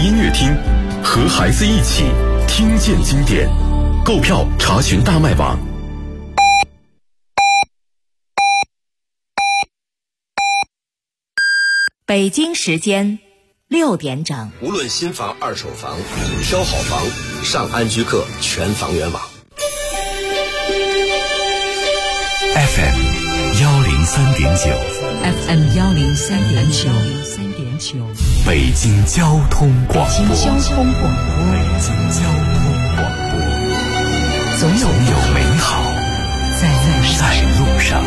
音乐厅，和孩子一起听见经典。购票查询大麦网。 北京时间6点整。 无论新房、二手房，挑好房，上安居客全房源网。 FM 103.9 FM 103.9， 北京交通广播。 北京交通广播，总有美好在路上。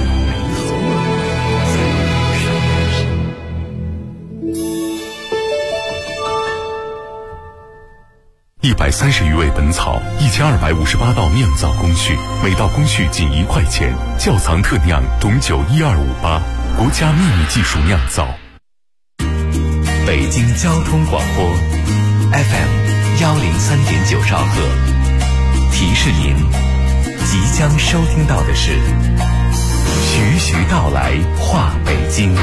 130余味本草，1258道酿造工序，每道工序仅1块钱。窖藏特酿懂酒12588，国家秘密技术酿造。 北京交通广播 FM 103.9兆赫，提示您即将收听到的是徐徐道来话北京。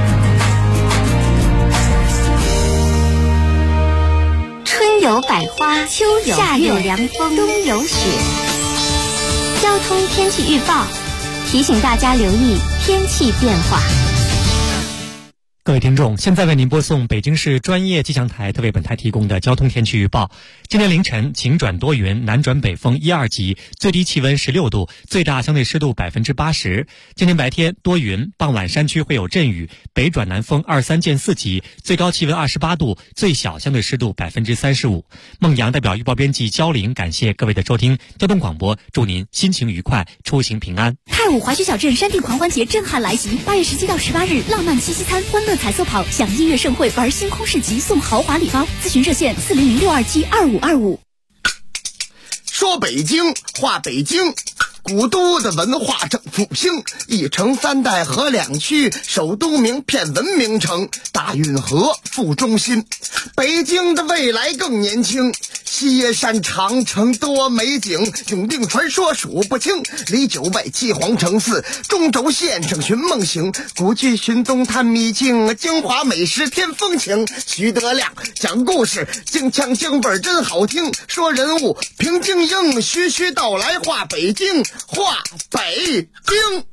春有百花，秋有夏有凉风，冬有雪。交通天气预报提醒大家留意天气变化。 各位听众，现在为您播送北京市专业气象台特为本台提供的交通天气预报。今天凌晨晴转多云，南转北风1、2级，最低气温16度，最大相对湿度80%。今天白天多云，傍晚山区会有阵雨，北转南风2、3见4级，最高气温28度，最小相对湿度35%。孟阳代表预报编辑焦玲感谢各位的收听，交通广播祝您心情愉快，出行平安。 太武滑雪小镇山地狂欢节震撼来袭，8月17到18日，浪漫七夕餐，欢乐彩色跑，享音乐盛会，玩星空市集，送豪华礼包。咨询热线400-627-2525。 说北京话北京，古都的文化正复兴，一城三代河两区，首都名片文明城，大运河副中心。北京的未来更年轻，西山长城多美景，永定传说数不清，里九外七皇城四，中轴线上寻梦行，古剧寻踪探秘境，京华美食添风情。徐德亮讲故事，京腔京味真好听，说人物评京英，徐徐道来话北京，话北京。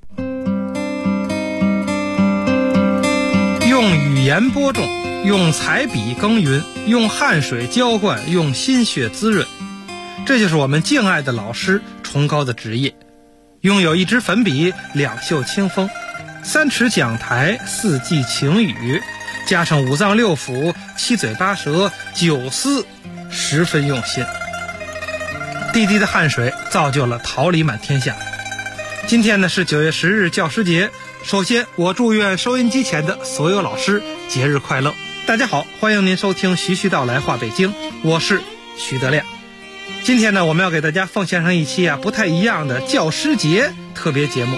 用语言播种，用彩笔耕耘，用汗水浇灌，用心血滋润，这就是我们敬爱的老师崇高的职业。拥有一支粉笔，2袖清风，3尺讲台，4季晴雨，加上5脏6腑7嘴8舌9丝，十分用心。滴滴的汗水造就了桃李满天下。今天呢是9月10日教师节，首先我祝愿收音机前的所有老师节日快乐。大家好，欢迎您收听徐徐道来话北京，我是徐德亮。今天呢我们要给大家奉献上一期不太一样的教师节特别节目。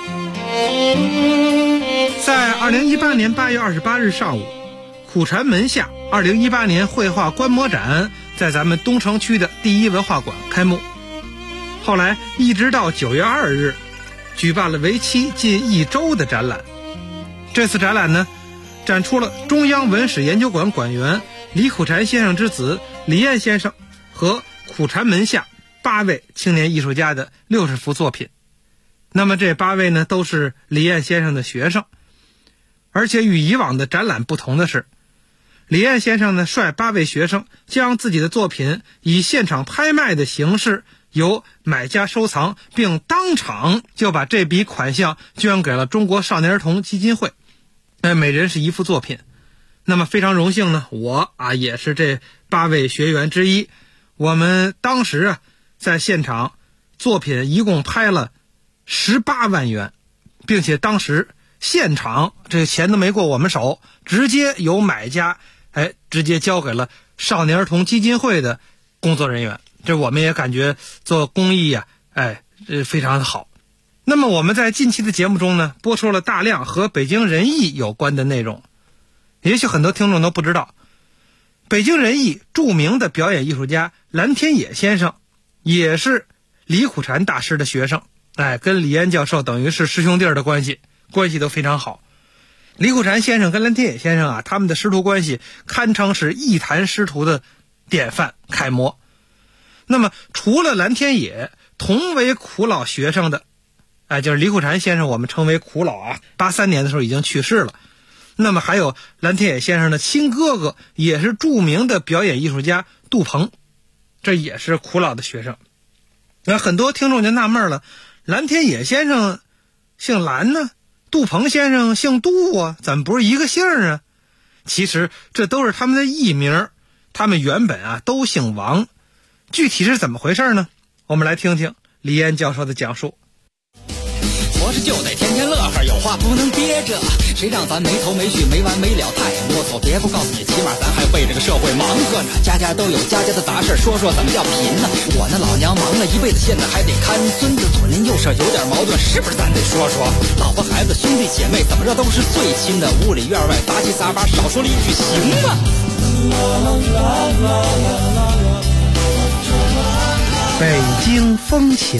在2018年8月28日上午，苦禅门下2018年绘画观摩展在咱们东城区的第一文化馆开幕，后来一直到9月2日举办了为期近1周的展览。这次展览呢展出了中央文史研究馆馆员李苦禅先生之子李彦先生和苦禅门下8位青年艺术家的60幅作品。那么这8位呢都是李彦先生的学生，而且与以往的展览不同的是，李彦先生呢率8位学生将自己的作品以现场拍卖的形式由买家收藏，并当场就把这笔款项捐给了中国少年儿童基金会，每人是1幅作品。那么非常荣幸呢，我也是这8位学员之一。我们当时在现场作品一共拍了18万元，并且当时现场这钱都没过我们手，直接由买家直接交给了少年儿童基金会的工作人员。这我们也感觉做公益非常的好。那么我们在近期的节目中呢播出了大量和北京人艺有关的内容。也许很多听众都不知道，北京人艺著名的表演艺术家蓝天野先生也是李苦禅大师的学生，跟李岩教授等于是师兄弟的关系都非常好。 李苦禅先生跟蓝天野先生啊，他们的师徒关系堪称是艺坛师徒的典范楷模。那么除了蓝天野同为苦老学生的，就是李苦禅先生，我们称为苦老啊，83年的时候已经去世了。那么还有蓝天野先生的亲哥哥，也是著名的表演艺术家杜鹏，这也是苦老的学生。那很多听众就纳闷了，蓝天野先生姓蓝呢，杜鹏先生姓杜啊，怎么不是一个姓啊？其实这都是他们的艺名，他们原本啊都姓王。具体是怎么回事呢？我们来听听李岩教授的讲述。 活着就得天天乐呵，有话不能憋着，谁让咱没头没绪没完没了太啰嗦，别不告诉你，起码咱还为这个社会忙活呢。家家都有家家的杂事，说说怎么叫贫呢？我那老娘忙了一辈子，现在还得看孙子，左邻右舍有点矛盾，是不是咱得说说？老婆孩子兄弟姐妹怎么着都是最亲的，屋里院外杂七杂八，少说了一句行吗？ 北京风情。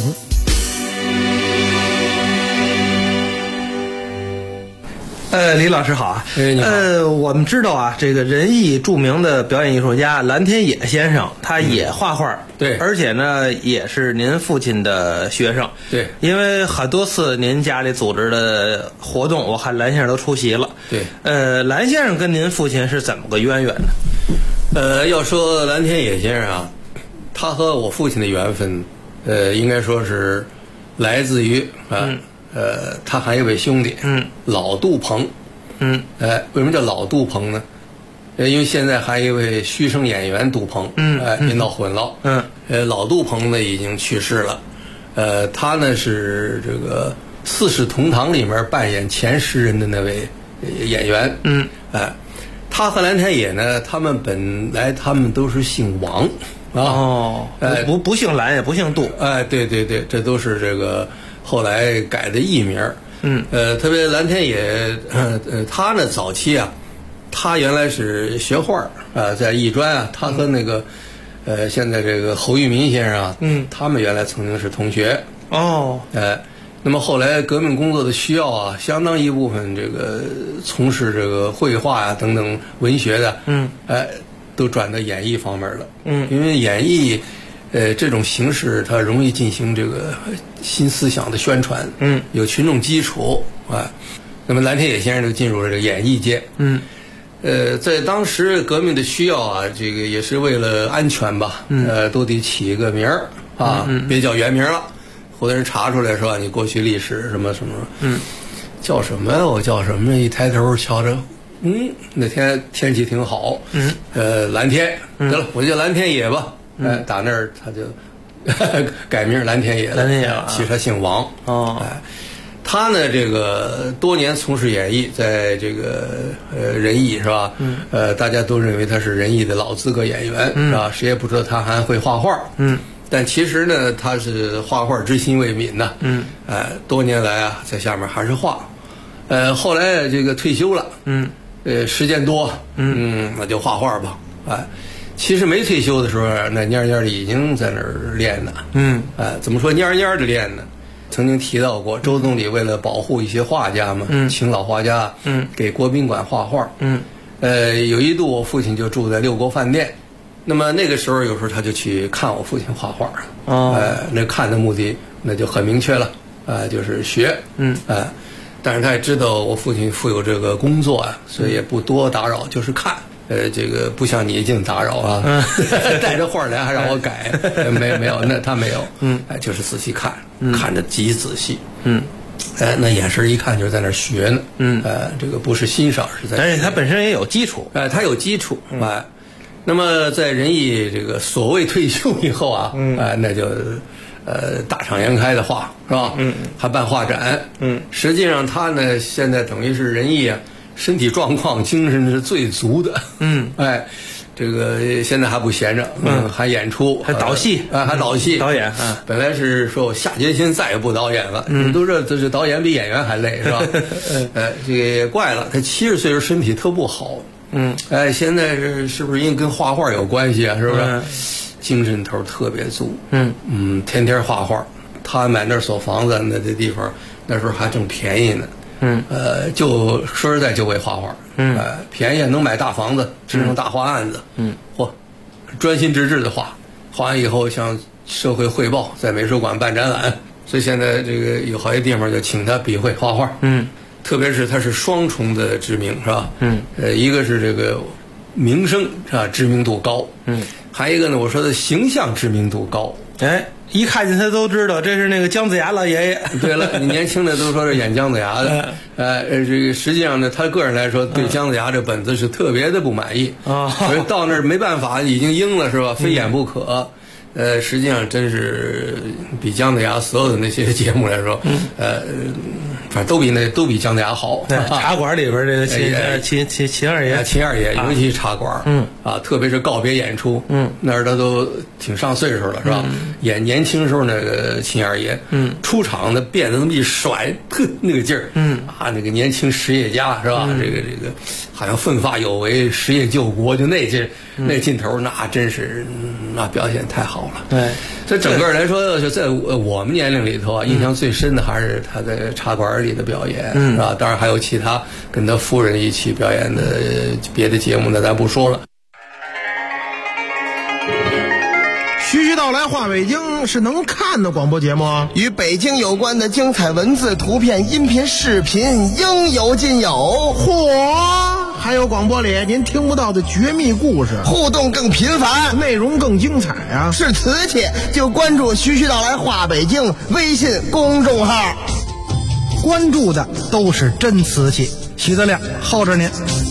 李老师好啊。我们知道啊，这个仁义著名的表演艺术家蓝天野先生，他也画画， 对， 而且呢也是您父亲的学生， 对， 因为很多次您家里组织的活动，我看蓝先生都出席了， 对。 蓝先生跟您父亲是怎么个渊源呢？ 要说蓝天野先生啊，他和我父亲的缘分，应该说是来自于他还有一位兄弟，老杜鹏，为什么叫老杜鹏呢？因为现在还有一位虚声演员杜鹏，别闹混了，老杜鹏呢已经去世了，他呢是这个《四世同堂》里面扮演前10人的那位演员，他和蓝天野呢，他们本来都是姓王啊， 不姓蓝也不姓杜， 对，这都是这个后来改的艺名。特别蓝天野，他呢早期啊，他原来是学画在艺专啊，他和那个现在这个侯玉民先生啊，他们原来曾经是同学。那么后来革命工作的需要啊，相当一部分这个从事这个绘画啊等等文学的，都转到演艺方面了。因为演艺这种形式它容易进行这个新思想的宣传，有群众基础啊。那么蓝天野先生就进入了这个演艺界。在当时革命的需要啊，这个也是为了安全吧，都得起一个名儿啊，别叫原名了。后来人查出来说你过去历史什么什么，叫什么呀？我叫什么？一抬头瞧着，那天天气挺好，蓝天，得了，我就叫蓝天野吧。打那儿他就改名蓝天野了。 蓝天野了， 其实他姓王。他呢这个多年从事演艺，在这个仁义是吧？大家都认为他是仁义的老资格演员，是吧？谁也不知道他还会画画。但其实呢，他是画画之心未泯呐。多年来啊，在下面还是画。后来这个退休了。时间多。那就画画吧。其实没退休的时候，那蔫蔫的已经在那儿练呢。怎么说蔫蔫的练呢？曾经提到过，周总理为了保护一些画家嘛，请老画家给国宾馆画画。有一度我父亲就住在六国饭店，那么那个时候有时候他就去看我父亲画画。那看的目的那就很明确了，就是学。但是他也知道我父亲负有这个工作啊，所以也不多打扰，就是看。这个不像你净打扰啊，带着画来还让我改，没有，那他没有，就是仔细看，看着极仔细，那眼神一看就是在那学呢，这个不是欣赏，是在， 而且他本身也有基础， 他有基础，那么在仁义这个所谓退休以后啊，那就大敞颜开的画是吧？还办画展，实际上他呢现在等于是仁义啊。身体状况、精神是最足的。这个现在还不闲着，还演出， 还导戏， 还导戏， 导演。 本来是说我下决心再也不导演了，都说这是导演比演员还累，是吧？这个也怪了，他70岁时候身体特不好。现在是不是因为跟画画有关系啊？是不是？精神头特别足。天天画画。他买那所房子那地方，那时候还正便宜呢。 就说实在就为画画，便宜能买大房子，支撑大画案子，专心致志的画完以后向社会汇报，在美术馆办展览，所以现在这个有好些地方就请他笔会画画，特别是他是双重的知名，是吧？一个是这个名声是吧，知名度高，还一个呢，我说的形象知名度高， 一看见他都知道这是那个姜子牙老爷爷。 对了，你年轻的都说是演姜子牙的，这个实际上呢，他个人来说对姜子牙这本子是特别的不满意所以到那儿没办法，已经应了是吧？非演不可。实际上真是比姜子牙所有的那些节目来说，反正都比姜子牙好。 茶馆里边这个秦二爷， 尤其茶馆，特别是告别演出，那儿他都挺上岁数了，是吧？演年轻时候那个秦二爷，出场的辫子那么一甩，那个劲儿，那个年轻实业家是吧？这个好像奋发有为，实业救国，就那劲那劲头，那真是那表现太好了。 对， 这整个来说，就在我们年龄里头啊，印象最深的还是他在茶馆里的表演，是吧？当然还有其他跟他夫人一起表演的别的节目呢，咱不说了。 徐徐道来话北京是能看的广播节目， 与北京有关的精彩文字、图片、音频、视频应有尽有。 嚯！还有广播里您听不到的绝密故事， 互动更频繁， 内容更精彩啊！ 是瓷器就关注徐徐道来话北京微信公众号， 关注的都是真瓷器。许德亮候着您。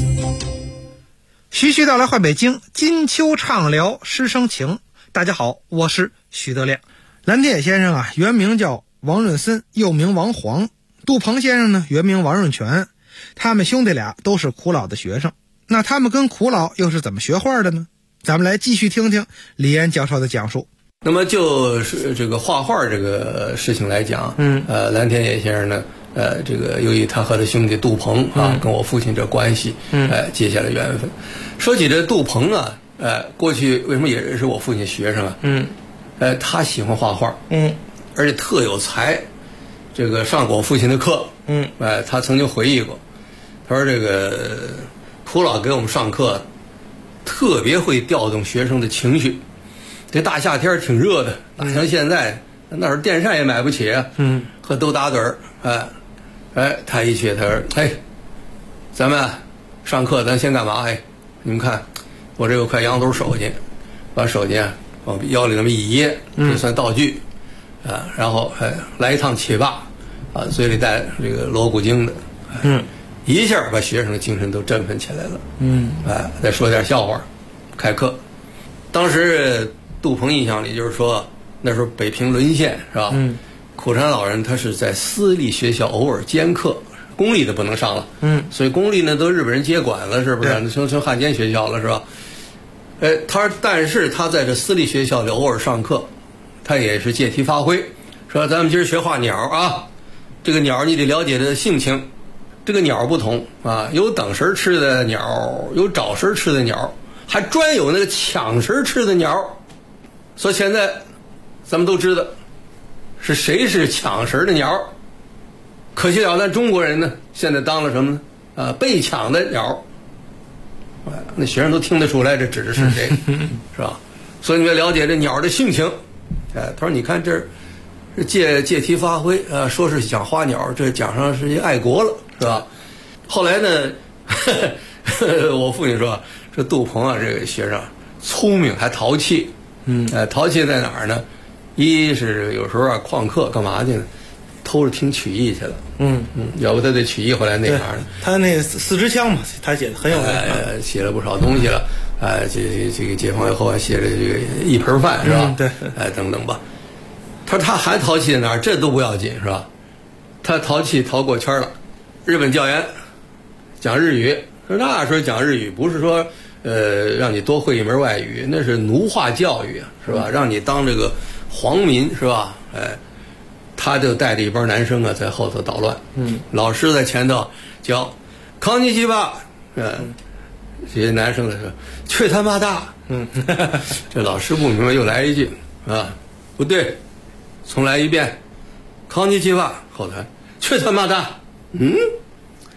徐徐道来话北京，金秋畅聊师生情。大家好，我是许德亮。蓝天野先生啊，原名叫王润森，又名王黄。杜鹏先生呢，原名王润全。他们兄弟俩都是苦老的学生，那他们跟苦老又是怎么学画的呢？咱们来继续听听李岩教授的讲述。 那么就是这个画画这个事情来讲，蓝天野先生呢，这个由于他和他兄弟杜鹏跟我父亲这关系，结下了缘分。说起这杜鹏啊，过去为什么也是我父亲学生啊？他喜欢画画，而且特有才，这个上过我父亲的课，他曾经回忆过，他说这个苦老给我们上课，特别会调动学生的情绪。这大夏天挺热的，哪像现在那时候电扇也买不起啊，和都打盹儿，他一去，他说，咱们上课咱先干嘛？你们看，我这有块羊头手巾，把手巾往腰里那么一掖，这算道具，然后来一趟起霸，嘴里带这个锣鼓经的，一下把学生的精神都振奋起来了，再说点笑话，开课。当时杜鹏印象里就是说，那时候北平沦陷是吧？苦禅老人他是在私立学校偶尔兼课，公立的不能上了，所以公立呢都日本人接管了，是不是？成汉奸学校了，是吧？但是他在这私立学校里偶尔上课，他也是借题发挥，说咱们今儿学画鸟啊，这个鸟你得了解它的性情，这个鸟不同啊，有等食吃的鸟，有找食吃的鸟，还专有那个抢食吃的鸟。所以现在咱们都知道是谁是抢食的鸟，可惜了咱中国人呢，现在当了什么呢？被抢的鸟。那学生都听得出来这指的是谁，是吧？所以你要了解这鸟的性情。他说你看这借题发挥，说是讲花鸟，这讲上是一爱国了，是吧？后来呢，我父亲说，这杜鹏啊，这个学生聪明还淘气，淘气在哪儿呢？一是有时候旷课干嘛去呢？偷着听曲艺去了，要不他对曲艺后来那行呢？ 他那四支枪嘛，他写的很有名， 写了不少东西了，这个解放以后还写了这个一盆饭是吧？ 对， 等等吧。他说他还淘气在哪儿？这都不要紧是吧？他淘气淘过圈了，日本教员讲日语，说那时候讲日语不是说让你多会一门外语，那是奴化教育是吧？让你当这个皇民是吧？他就带着一帮男生啊在后头捣乱，老师在前头教康尼基吧，这些男生在说去他妈的，这老师不明白又来一句不对，重来一遍，康尼基吧，后头去他妈的，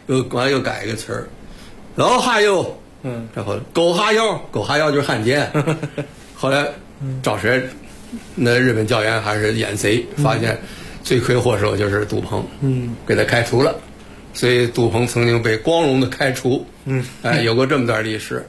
又改一个词儿，老哈哟，然后狗哈腰，狗哈腰就是汉奸。后来找谁？那日本教员还是演贼，发现罪魁祸首就是杜鹏，给他开除了，所以杜鹏曾经被光荣的开除，有过这么段历史。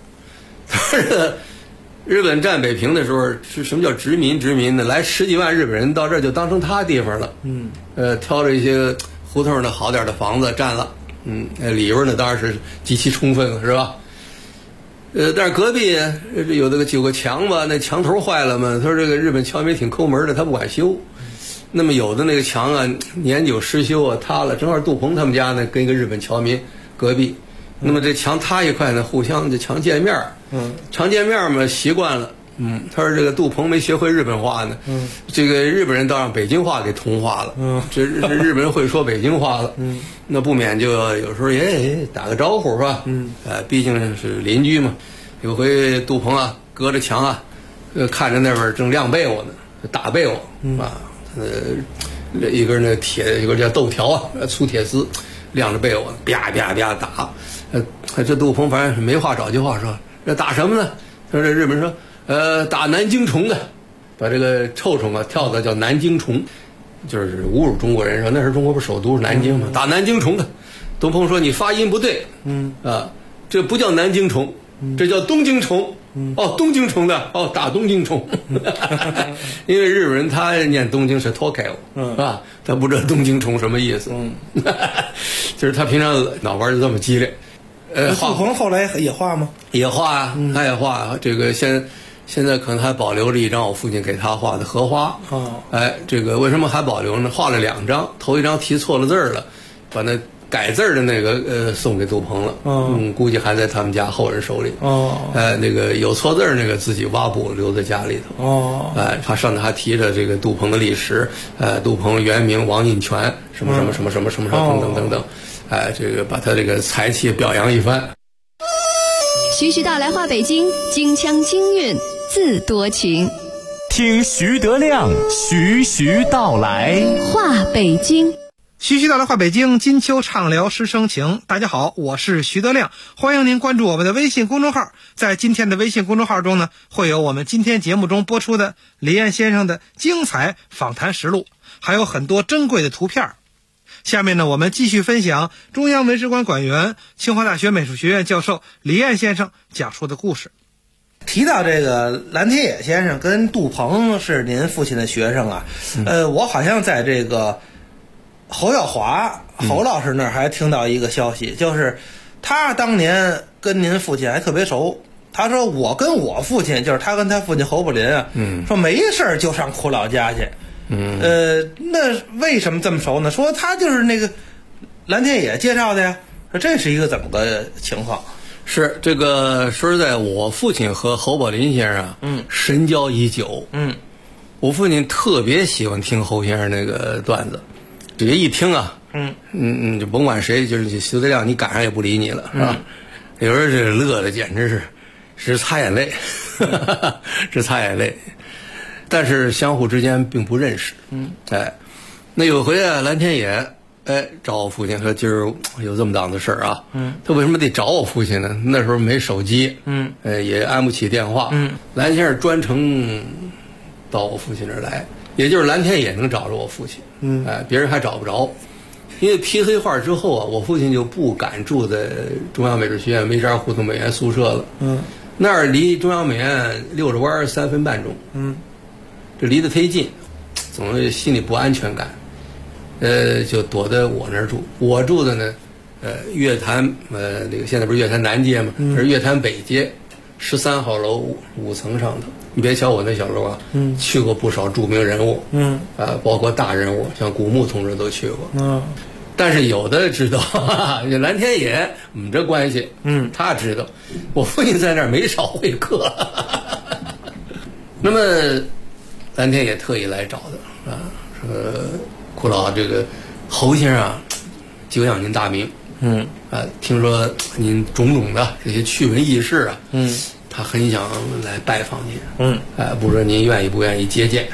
日本占北平的时候，是什么叫殖民？殖民呢？来10几万日本人到这儿就当成他地方了，挑了一些胡同的好点的房子占了，里边呢当然是极其充分了，是吧？但是隔壁有个墙吧，那墙头坏了嘛。他说这个日本侨民挺抠门的，他不管修。那么有的那个墙啊，年久失修啊，塌了。正好杜鹏他们家呢跟一个日本侨民隔壁，那么这墙塌一块呢，互相这墙见面，常见面嘛，习惯了。他说这个杜鹏没学会日本话呢，这个日本人倒让北京话给同化了，这日本人会说北京话了，那不免就有时候也打个招呼是吧？毕竟是邻居嘛。有回杜鹏啊，隔着墙啊，看着那边正晾被窝呢，打被窝啊，一根那铁，一根叫豆条啊，粗铁丝，晾着被窝，啪啪啪打。这杜鹏反正没话找句话说，这打什么呢？说这日本人说，打南京虫的，把这个臭虫啊跳蚤叫南京虫，就是侮辱中国人，说那时候中国不是首都是南京吗？打南京虫的。杜鹏说你发音不对，这不叫南京虫，这叫东京虫。东京虫的，打东京虫。因为日本人他念东京是 Tokyo， 是吧？他不知道东京虫什么意思，就是他平常脑玩就这么激烈。 杜鹏后来也画吗？ 也画啊，他也画。这个现在可能还保留着一张我父亲给他画的荷花。这个为什么还保留呢？画了2张，头一张题错了字了，把那改字的那个送给杜鹏了。估计还在他们家后人手里。那个有错字那个自己挖补留在家里头。他上头还提着这个杜鹏的历史，杜鹏原名王印泉，什么什么什么什么什么等等等等。这个把他这个才气表扬一番。 徐徐道来话北京，京腔京韵自多情。 听徐德亮徐徐道来话北京。 徐徐道来话北京，金秋畅聊师生情。大家好，我是徐德亮，欢迎您关注我们的微信公众号。在今天的微信公众号中呢，会有我们今天节目中播出的李燕先生的精彩访谈实录，还有很多珍贵的图片。下面呢，我们继续分享中央文史馆馆员、清华大学美术学院教授李燕先生讲述的故事。提到这个蓝天野先生跟杜鹏是您父亲的学生啊，我好像在这个侯耀华侯老师那儿还听到一个消息，就是他当年跟您父亲还特别熟。他说我跟我父亲，就是他跟他父亲侯宝林啊，说没事就上苦老家去。那为什么这么熟呢？说他就是那个蓝天野介绍的呀。说这是一个怎么个情况？ 是这个说实在，我父亲和侯宝林先生深交已久。我父亲特别喜欢听侯先生那个段子，这一听啊，就甭管谁，就是徐德亮，你赶上也不理你了，是吧？有时候这乐的简直是擦眼泪，是擦眼泪。但是相互之间并不认识。那有回啊，蓝天野找我父亲说今儿有这么档子事儿啊。他为什么得找我父亲呢？那时候没手机，也安不起电话。蓝先生专程到我父亲这儿来，也就是蓝天野能找着我父亲。别人还找不着。因为批黑画之后啊，我父亲就不敢住在中央美术学院梅山胡同美院宿舍了。那儿离中央美院60弯3分半钟。这离得忒近，总心里不安全感，就躲在我那儿住。我住的呢，乐坛那个现在不是乐坛南街吗？这是乐坛北街13号楼5层上头。你别瞧我那小楼啊，去过不少著名人物，包括大人物，像古牧同志都去过。但是有的知道，蓝天野，我们这关系，他知道。我父亲在那儿没少会客。那么。蓝天也特意来找的啊，说苦老这个侯先生啊，久仰您大名，听说您种种的这些趣闻轶事啊，他很想来拜访您，不知道您愿意不愿意接见。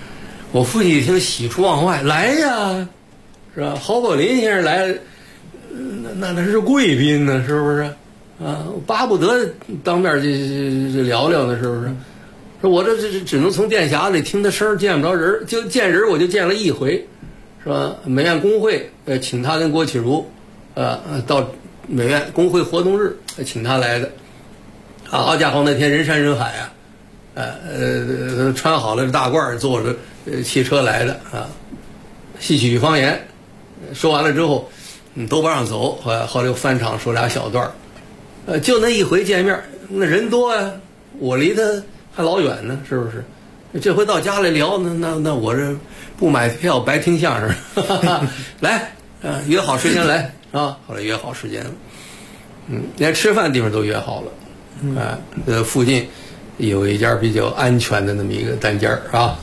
我父亲一听喜出望外，来呀，是吧？侯宝林先生那是贵宾呢，是不是？啊，巴不得当面就聊聊呢，是不是？说我这只能从电匣里听他声，见不着人，就见人我就见了一回，是吧？美院工会请他跟郭启儒，到美院工会活动日请他来的，好家伙，那天人山人海啊，穿好了大褂，坐着汽车来的啊，戏曲方言说完了之后，都不让走，后来又翻场说俩小段就那一回见面，那人多啊，我离他还老远呢，是不是？这回到家里聊，那我这不买票白听相声，来，约好时间来啊！后来约好时间了，连吃饭地方都约好了，附近有一家比较安全的那么一个单间啊，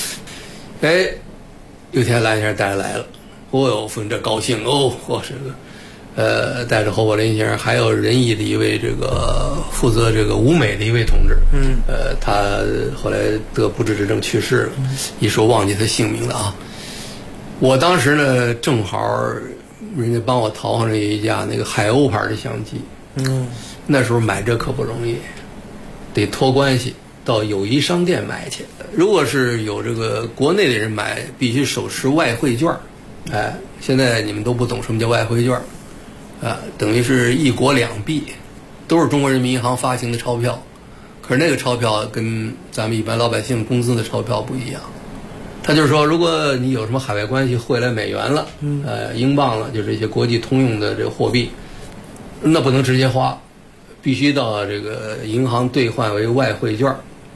有天蓝先生带来了，哦哟，分这高兴哦，这个，带着侯宝林先生，还有仁义的一位这个负责这个舞美的一位同志，他后来得不治之症去世了，一说忘记他姓名了啊。我当时呢，正好人家帮我淘上了一架那个海鸥牌的相机，那时候买这可不容易，得托关系到友谊商店买去。如果是有这个国内的人买，必须手持外汇券。现在你们都不懂什么叫外汇券，等于是一国两币，都是中国人民银行发行的钞票，可是那个钞票跟咱们一般老百姓工资的钞票不一样。他就是说，如果你有什么海外关系汇来美元了，英镑了，就这些国际通用的这个货币，那不能直接花，必须到这个银行兑换为外汇券。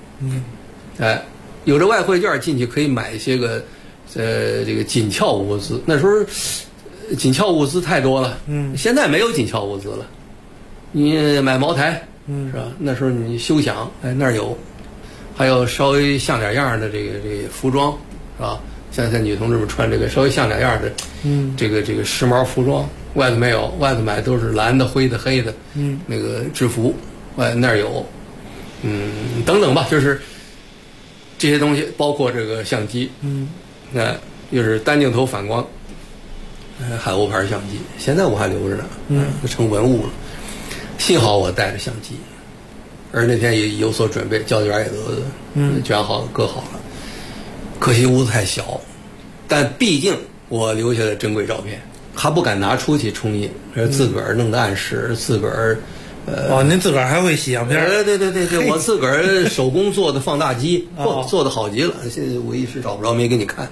有这外汇券进去可以买一些个这个紧俏物资。那时候紧俏物资太多了，现在没有紧俏物资了。你买茅台，是吧？那时候你休想，那儿有，还有稍微像点样的这个服装，是吧？像女同志们穿这个稍微像点样的，这个时髦服装，外头没有，外头买都是蓝的、灰的、黑的，那个制服，那儿有，等等吧，就是这些东西，包括这个相机，又是单镜头反光，海鸥牌相机，现在我还留着呢，成文物了。幸好我带着相机，而那天也有所准备，胶卷也都卷好搁好了。可惜屋子太小，但毕竟我留下了珍贵照片，还不敢拿出去冲印，自个儿弄的暗室，自个儿您自个儿还会洗相片？ 对，我自个儿手工做的放大机，做的好极了。现在我一时找不着，没给你看。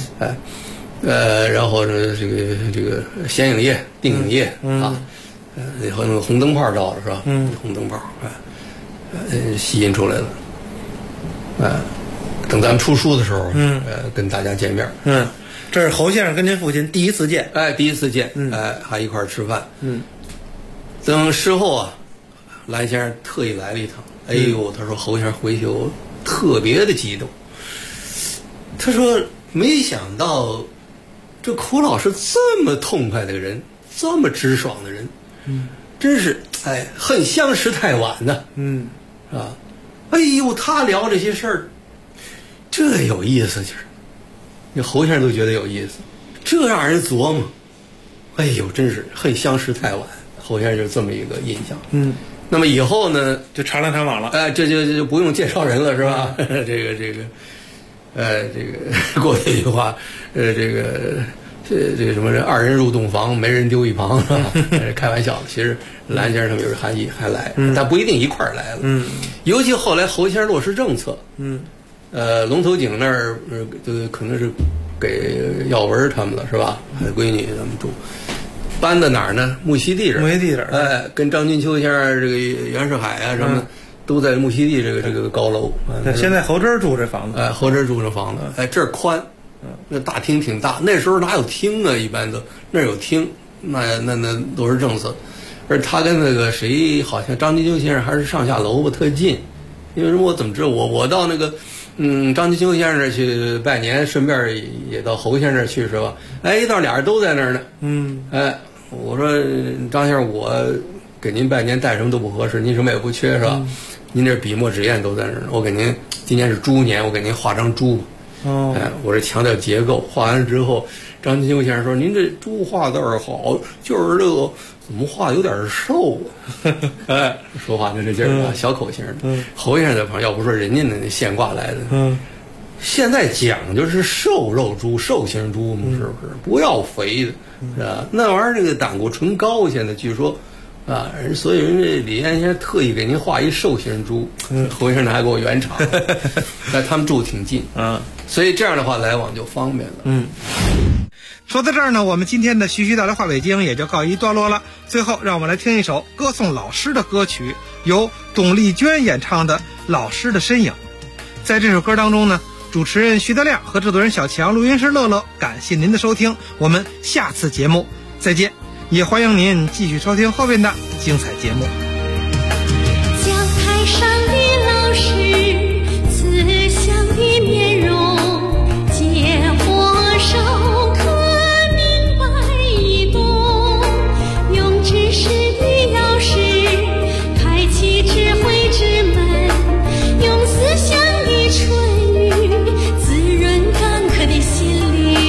然后呢，这个显影液、定影液以后那个红灯泡照了是吧？红灯泡吸引出来了。等咱们出书的时候，跟大家见面。 这是侯先生跟您父亲第一次见。 第一次见，还一块儿吃饭。等事后啊，蓝先生特意来了一趟。哎呦，他说侯先生回去我特别的激动。他说没想到这苦老师这么痛快的人，这么直爽的人，真是恨相识太晚呢。是吧？哎呦，他聊这些事儿，这有意思劲儿。那侯先生都觉得有意思，这让人琢磨。哎呦，真是恨相识太晚。侯先生就这么一个印象。那么以后呢， 就常来常往了。 这就不用介绍人了，是吧？这个过去一句话，这个什么二人入洞房，没人丢一旁，是吧？开玩笑，其实蓝先生他们有这含义还来，但不一定一块儿来了。尤其后来侯先生落实政策，龙头井那儿就可能是给耀文他们了，是吧？还闺女他们住。搬到哪儿呢？木樨地这儿。跟张君秋先生这个袁世海啊什么，都在木樨地这个高楼。 现在侯真住这房子。 侯真住这房子。这儿宽，那大厅挺大。那时候哪有厅啊？一般都那儿有厅，那都是政策。而他跟那个谁，好像张君秋先生还是上下楼吧，特近。因为什么？我怎么知道？我到那个张君秋先生那儿去拜年，顺便也到侯先生那儿去，是吧？一到俩人都在那儿呢。我说张先生，我给您拜年带什么都不合适，您什么也不缺，是吧？您这笔墨纸砚都在那儿呢。我给您今年是猪年，我给您画张猪。我这强调结构，画完了之后， 张金秋先生说：“您这猪画字儿好，就是这个怎么画有点瘦啊？”哎，说话就这劲儿啊，小口型的。侯先生在旁边，要不说人家那现挂来的，现在讲究是瘦肉猪、瘦型猪嘛，是不是？不要肥的，是吧？那玩意儿这个胆固醇高，现在据说。啊，所以人家李先生特意给您画一瘦型猪，侯先生还给我圆场，但他们住挺近，所以这样的话来往就方便了。 说到这儿呢，我们今天的徐徐道来话北京也就告一段落了。最后，让我们来听一首歌颂老师的歌曲，由董丽娟演唱的《老师的身影》。在这首歌当中呢，主持人徐德亮和制作人小强、录音师乐乐，感谢您的收听，我们下次节目再见。也欢迎您继续收听后边的精彩节目。 讲台上的老师，慈祥的面容，借火手可明白易懂，用知识的钥匙开启智慧之门，用思想的春雨滋润干渴的心灵。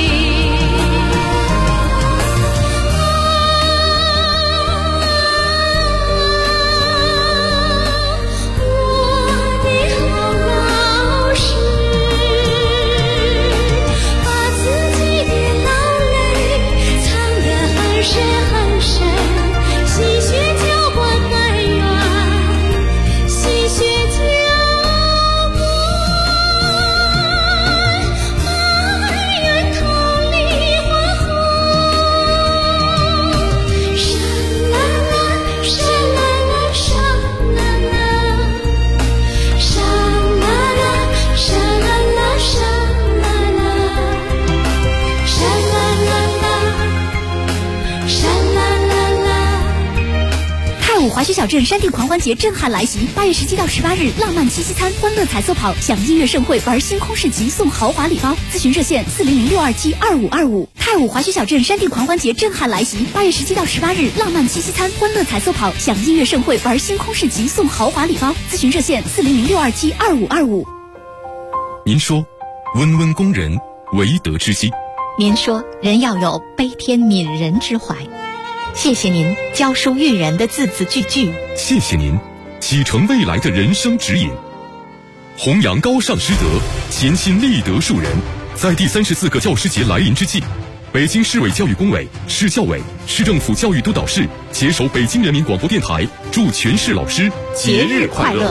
华胥小镇山地狂欢节震撼来袭，8月17到18日，浪漫七夕餐、欢乐彩色跑，享音乐盛会，玩星空市集，送豪华礼包。咨询热线400-627-2525。泰武华胥小镇山地狂欢节震撼来袭，8月17到18日，浪漫七夕餐、欢乐彩色跑，享音乐盛会，玩星空市集，送豪华礼包。咨询热线400-627-2525。 您说，温温工人，唯德之息。 您说，人要有悲天悯人之怀。谢谢您教书育人的字字句句， 谢谢您启程未来的人生指引，弘扬高尚师德，潜心立德树人。在第34个教师节来临之际，北京市委教育工委、市教委、市政府教育督导室携手北京人民广播电台，祝全市老师节日快乐。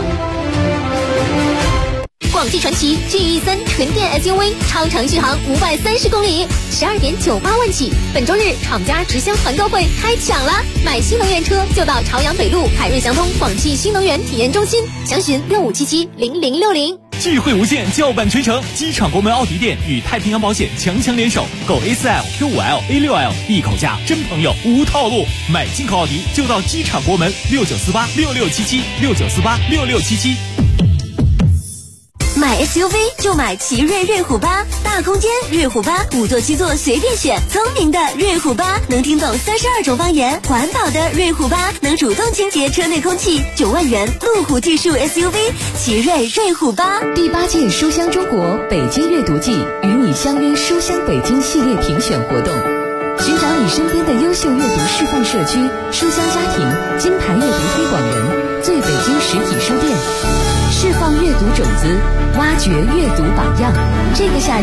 广汽传祺 GE3 纯电 SUV 超长续航530公里，12.98万起。本周日厂家直销团购会开抢了，买新能源车就到朝阳北路凯瑞祥通广汽新能源体验中心，详询65770060。 智慧无限，叫板全城。机场国门奥迪店与太平洋保险强联手，购 A4L、Q5L、A6L 一口价，真朋友无套路。买进口奥迪就到机场国门69486677，69486677。 买 SUV 就买奇瑞瑞虎8，大空间瑞虎8，5座7座随便选，聪明的瑞虎8能听懂32种方言，环保的瑞虎8能主动清洁车内空气，9万元路虎技术 SUV 奇瑞瑞虎8。 第8届书香中国北京阅读季与你相约书香北京系列评选活动，寻找你身边的优秀阅读示范社区、书香家庭、金牌阅读推广人、最北京实体书店，释放阅读种子，挖掘阅读榜样。这个夏